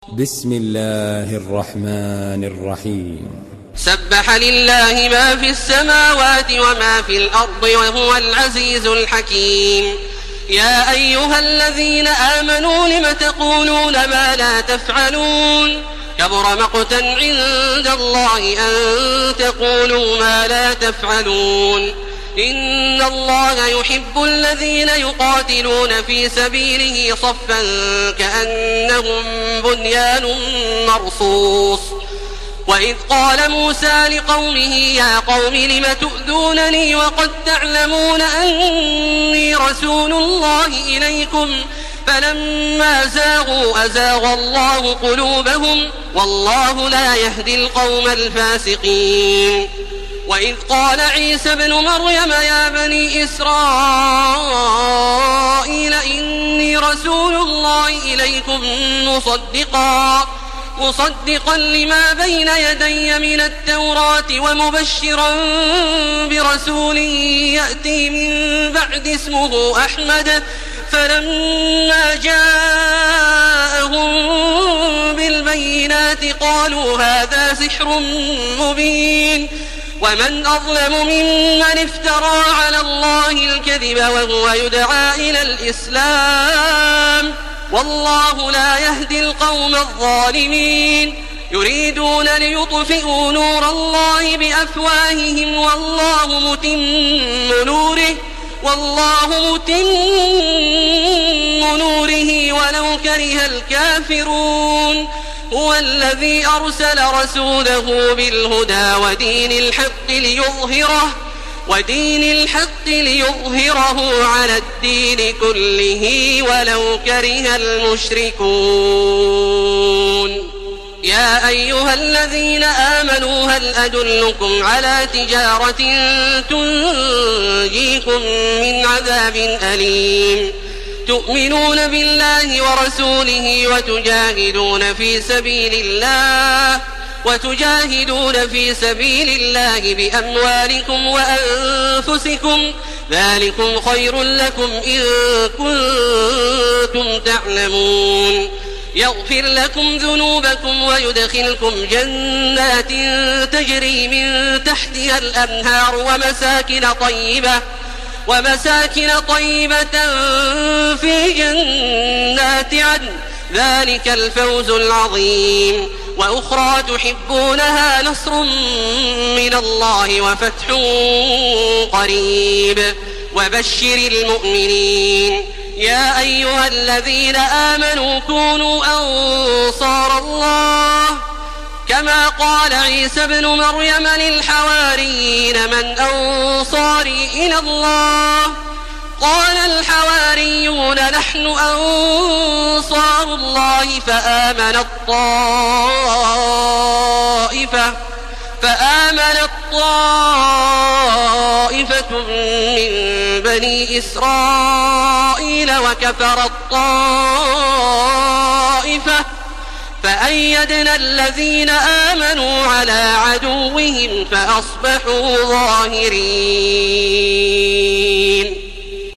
بسم الله الرحمن الرحيم. سبح لله ما في السماوات وما في الأرض وهو العزيز الحكيم. يا أيها الذين آمنوا لم تقولون ما لا تفعلون كبر مقتا عند الله أن تقولوا ما لا تفعلون. إن الله يحب الذين يقاتلون في سبيله صفا كأنهم بنيان مرصوص. وإذ قال موسى لقومه يا قوم لم تؤذونني وقد تعلمون أني رسول الله إليكم فلما زاغوا أزاغ الله قلوبهم والله لا يهدي القوم الفاسقين. وإذ قال عيسى ابن مريم يا بني إسرائيل إني رسول الله إليكم مصدقا لما بين يدي من التوراة ومبشرا برسول يأتي من بعد اسمه أحمد. فلما جاءهم بالبينات قالوا هذا سحر مبين. ومن أظلم ممن افترى على الله الكذب وهو يدعى إلى الإسلام والله لا يهدي القوم الظالمين. يريدون ليطفئوا نور الله بأفواههم والله متم نوره ولو كره الكافرون. هو الذي أرسل رسوله بالهدى ودين الحق ليظهره على الدين كله ولو كره المشركون. يا أيها الذين آمنوا هل أدلكم على تجارة تنجيكم من عذاب أليم تؤمنون بالله ورسوله وتجاهدون في سبيل الله بأموالكم وأنفسكم ذلكم خير لكم إن كنتم تعلمون. يغفر لكم ذنوبكم ويدخلكم جنات تجري من تحتها الأنهار ومساكن طيبة في جنات عدن ذلك الفوز العظيم. وأخرى تحبونها نصر من الله وفتح قريب وبشر المؤمنين. يا أيها الذين آمنوا كونوا أنصار الله كما قال عيسى ابن مريم للحواريين من أنصاري إلى الله قال الحواريون نحن أنصار الله فآمنت طائفة من بني إسرائيل وكفرت طائفة فأيدنا الذين آمنوا على عدوهم فأصبحوا ظاهرين.